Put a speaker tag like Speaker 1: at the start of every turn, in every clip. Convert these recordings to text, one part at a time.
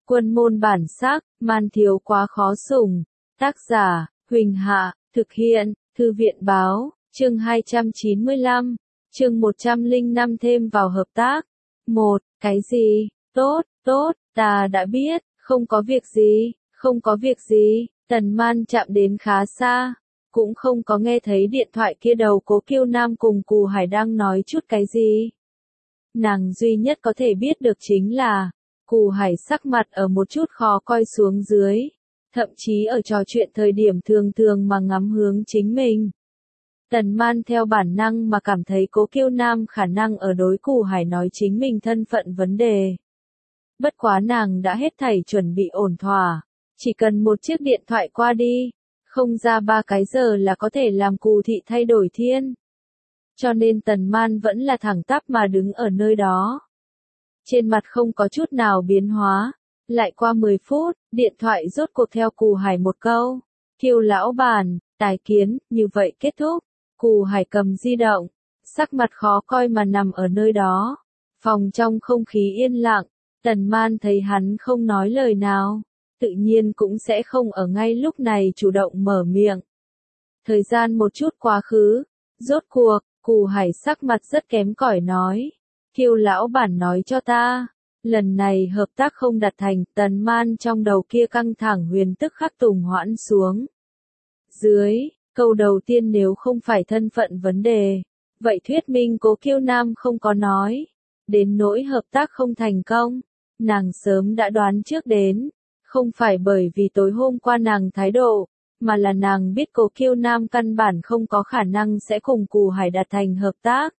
Speaker 1: Quân môn bản sắc, man thiếu quá khó sủng. Tác giả, Huỳnh Hạ, thực hiện, Thư viện báo, chương 295, chương 105 thêm vào hợp tác. 1. Cái gì? Tốt, ta đã biết, không có việc gì, không có việc gì. Tần Man chạm đến khá xa, cũng không có nghe thấy điện thoại kia đầu Cố Kiêu Nam cùng Cù Hải đang nói chút cái gì. Nàng duy nhất có thể biết được chính là, Cù Hải sắc mặt ở một chút khó coi xuống dưới, thậm chí ở trò chuyện thời điểm thường thường mà ngắm hướng chính mình. Tần Man theo bản năng mà cảm thấy Cố Kiêu Nam khả năng ở đối Cù Hải nói chính mình thân phận vấn đề. Bất quá nàng đã hết thảy chuẩn bị ổn thỏa, chỉ cần một chiếc điện thoại qua đi, không ra 3 cái giờ là có thể làm Cù thị thay đổi thiên. Cho nên Tần Man vẫn là thẳng tắp mà đứng ở nơi đó. Trên mặt không có chút nào biến hóa. Lại qua 10 phút, điện thoại rốt cuộc theo Cù Hải một câu. Kiều lão bản, tài kiến, như vậy kết thúc. Cù Hải cầm di động, sắc mặt khó coi mà nằm ở nơi đó. Phòng trong không khí yên lặng, Tần Man thấy hắn không nói lời nào, tự nhiên cũng sẽ không ở ngay lúc này chủ động mở miệng. Thời gian một chút quá khứ, rốt cuộc, Cù Hải sắc mặt rất kém cỏi nói. Kiều lão bản nói cho ta, lần này hợp tác không đạt thành. Tần Man trong đầu kia căng thẳng huyền tức khắc tùng hoãn xuống. Dưới, câu đầu tiên nếu không phải thân phận vấn đề, vậy thuyết minh Cố Kiêu Nam không có nói. Đến nỗi hợp tác không thành công, nàng sớm đã đoán trước đến, không phải bởi vì tối hôm qua nàng thái độ, mà là nàng biết Cố Kiêu Nam căn bản không có khả năng sẽ cùng Cù Hải đạt thành hợp tác.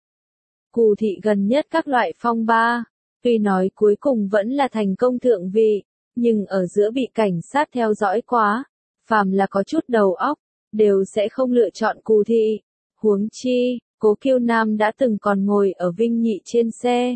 Speaker 1: Cù thị gần nhất các loại phong ba, tuy nói cuối cùng vẫn là thành công thượng vị, nhưng ở giữa bị cảnh sát theo dõi quá, phàm là có chút đầu óc, đều sẽ không lựa chọn Cù thị. Huống chi, Cố Kiêu Nam đã từng còn ngồi ở Vinh Nhị trên xe.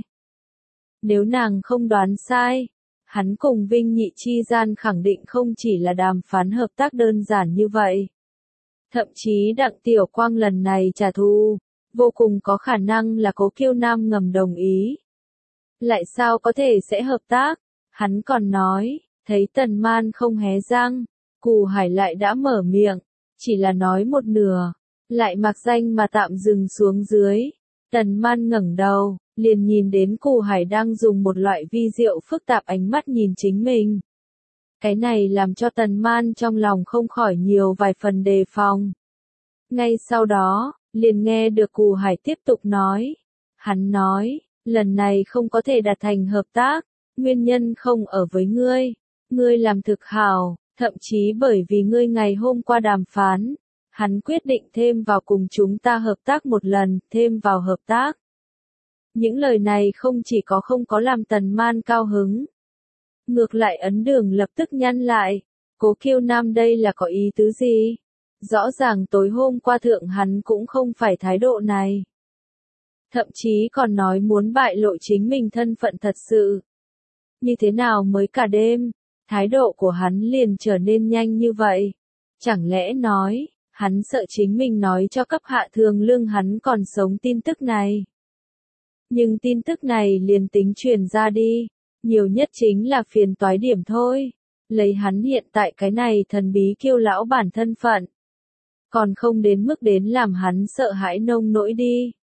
Speaker 1: Nếu nàng không đoán sai, hắn cùng Vinh Nhị chi gian khẳng định không chỉ là đàm phán hợp tác đơn giản như vậy. Thậm chí Đặng Tiểu Quang lần này trả thù, vô cùng có khả năng là Cố Kiêu Nam ngầm đồng ý. Lại sao có thể sẽ hợp tác? Hắn còn nói, thấy Tần Man không hé răng, Cù Hải lại đã mở miệng, chỉ là nói một nửa, lại mặc danh mà tạm dừng xuống dưới. Tần Man ngẩng đầu, liền nhìn đến Cù Hải đang dùng một loại vi diệu phức tạp ánh mắt nhìn chính mình. Cái này làm cho Tần Man trong lòng không khỏi nhiều vài phần đề phòng. Ngay sau đó, liền nghe được Cù Hải tiếp tục nói. Hắn nói, lần này không có thể đạt thành hợp tác, nguyên nhân không ở với ngươi. Ngươi làm thực hảo, thậm chí bởi vì ngươi ngày hôm qua đàm phán, hắn quyết định thêm vào cùng chúng ta hợp tác một lần, thêm vào hợp tác. Những lời này không chỉ có không có làm Tần Man cao hứng. Ngược lại ấn đường lập tức nhăn lại. Cố Kiêu Nam đây là có ý tứ gì? Rõ ràng tối hôm qua thượng hắn cũng không phải thái độ này. Thậm chí còn nói muốn bại lộ chính mình thân phận thật sự. Như thế nào mới cả đêm, thái độ của hắn liền trở nên nhanh như vậy? Chẳng lẽ nói, hắn sợ chính mình nói cho cấp hạ thường lương hắn còn sống tin tức này? Nhưng tin tức này liền tính truyền ra đi, nhiều nhất chính là phiền toái điểm thôi. Lấy hắn hiện tại cái này thần bí Kiêu lão bản thân phận, còn không đến mức đến làm hắn sợ hãi nông nỗi đi.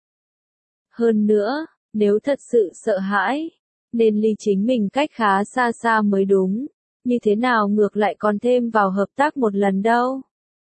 Speaker 1: Hơn nữa, nếu thật sự sợ hãi, nên ly chính mình cách khá xa xa mới đúng. Như thế nào ngược lại còn thêm vào hợp tác một lần đâu?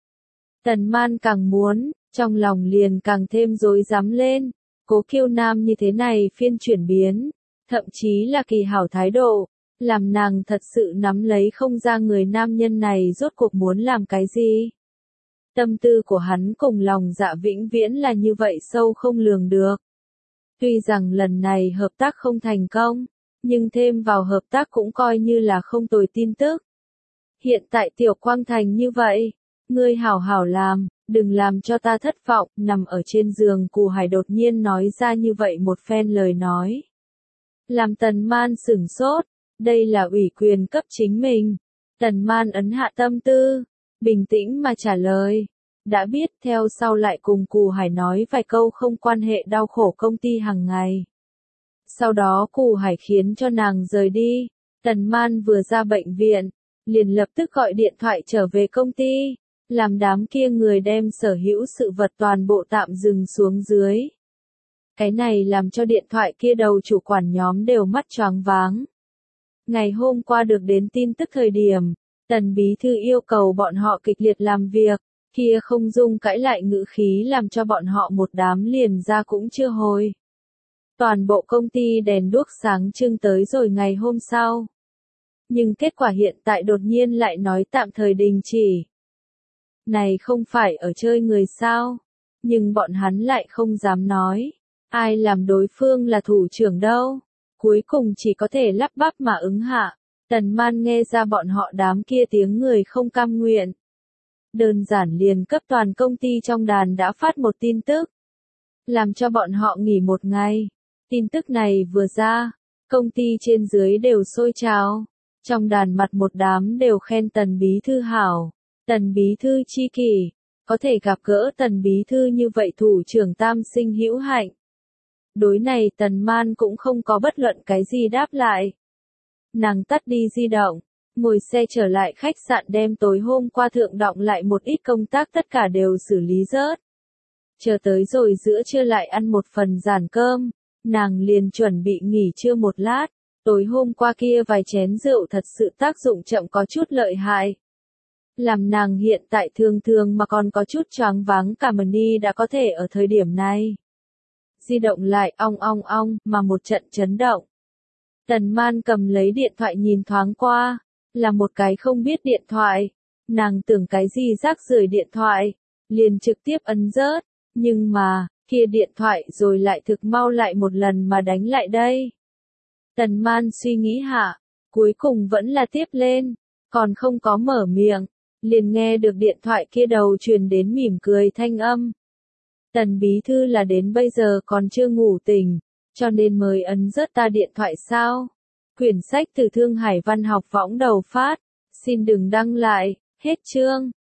Speaker 1: Tần Man càng muốn, trong lòng liền càng thêm rối rắm lên. Cố Kiêu Nam như thế này phiên chuyển biến, thậm chí là kỳ hảo thái độ, làm nàng thật sự nắm lấy không ra người nam nhân này rốt cuộc muốn làm cái gì. Tâm tư của hắn cùng lòng dạ vĩnh viễn là như vậy sâu không lường được. Tuy rằng lần này hợp tác không thành công, nhưng thêm vào hợp tác cũng coi như là không tồi tin tức. Hiện tại Tiểu Quang thành như vậy, ngươi hảo hảo làm, đừng làm cho ta thất vọng. Nằm ở trên giường Cù Hải đột nhiên nói ra như vậy một phen lời nói. Làm Tần Man sửng sốt, đây là ủy quyền cấp chính mình. Tần Man ấn hạ tâm tư, bình tĩnh mà trả lời. Đã biết, theo sau lại cùng Cù Hải nói vài câu không quan hệ đau khổ công ty hàng ngày. Sau đó Cù Hải khiến cho nàng rời đi. Tần Man vừa ra bệnh viện, liền lập tức gọi điện thoại trở về công ty, làm đám kia người đem sở hữu sự vật toàn bộ tạm dừng xuống dưới. Cái này làm cho điện thoại kia đầu chủ quản nhóm đều mắt choáng váng. Ngày hôm qua được đến tin tức thời điểm, Tần bí thư yêu cầu bọn họ kịch liệt làm việc, kia không dung cãi lại ngữ khí làm cho bọn họ một đám liền ra cũng chưa hồi. Toàn bộ công ty đèn đuốc sáng trưng tới rồi ngày hôm sau. Nhưng kết quả hiện tại đột nhiên lại nói tạm thời đình chỉ. Này không phải ở chơi người sao? Nhưng bọn hắn lại không dám nói. Ai làm đối phương là thủ trưởng đâu? Cuối cùng chỉ có thể lắp bắp mà ứng hạ. Tần Man nghe ra bọn họ đám kia tiếng người không cam nguyện. Đơn giản liền cấp toàn công ty trong đàn đã phát một tin tức. Làm cho bọn họ nghỉ một ngày. Tin tức này vừa ra, công ty trên dưới đều sôi trào. Trong đàn mặt một đám đều khen Tần bí thư hảo. Tần bí thư chi kỷ, có thể gặp gỡ Tần bí thư như vậy thủ trưởng tam sinh hữu hạnh. Đối này Tần Man cũng không có bất luận cái gì đáp lại. Nàng tắt đi di động, ngồi xe trở lại khách sạn đem tối hôm qua thượng đọng lại một ít công tác tất cả đều xử lý rớt. Chờ tới rồi giữa trưa lại ăn một phần giản cơm, nàng liền chuẩn bị nghỉ trưa một lát. Tối hôm qua kia vài chén rượu thật sự tác dụng chậm có chút lợi hại. Làm nàng hiện tại thường thường mà còn có chút choáng váng cả mani đã có thể ở thời điểm này. Di động lại ong ong ong mà một trận chấn động. Tần Man cầm lấy điện thoại nhìn thoáng qua, là một cái không biết điện thoại. Nàng tưởng cái gì rác rưởi điện thoại, liền trực tiếp ấn rớt, nhưng mà, kia điện thoại rồi lại thực mau lại một lần mà đánh lại đây. Tần Man suy nghĩ hạ, cuối cùng vẫn là tiếp lên, còn không có mở miệng, liền nghe được điện thoại kia đầu truyền đến mỉm cười thanh âm. Tần bí thư là đến bây giờ còn chưa ngủ tỉnh, cho nên mới ấn rớt ta điện thoại sao? Quyển sách từ Thương Hải Văn học võng đầu phát, xin đừng đăng lại, hết chương.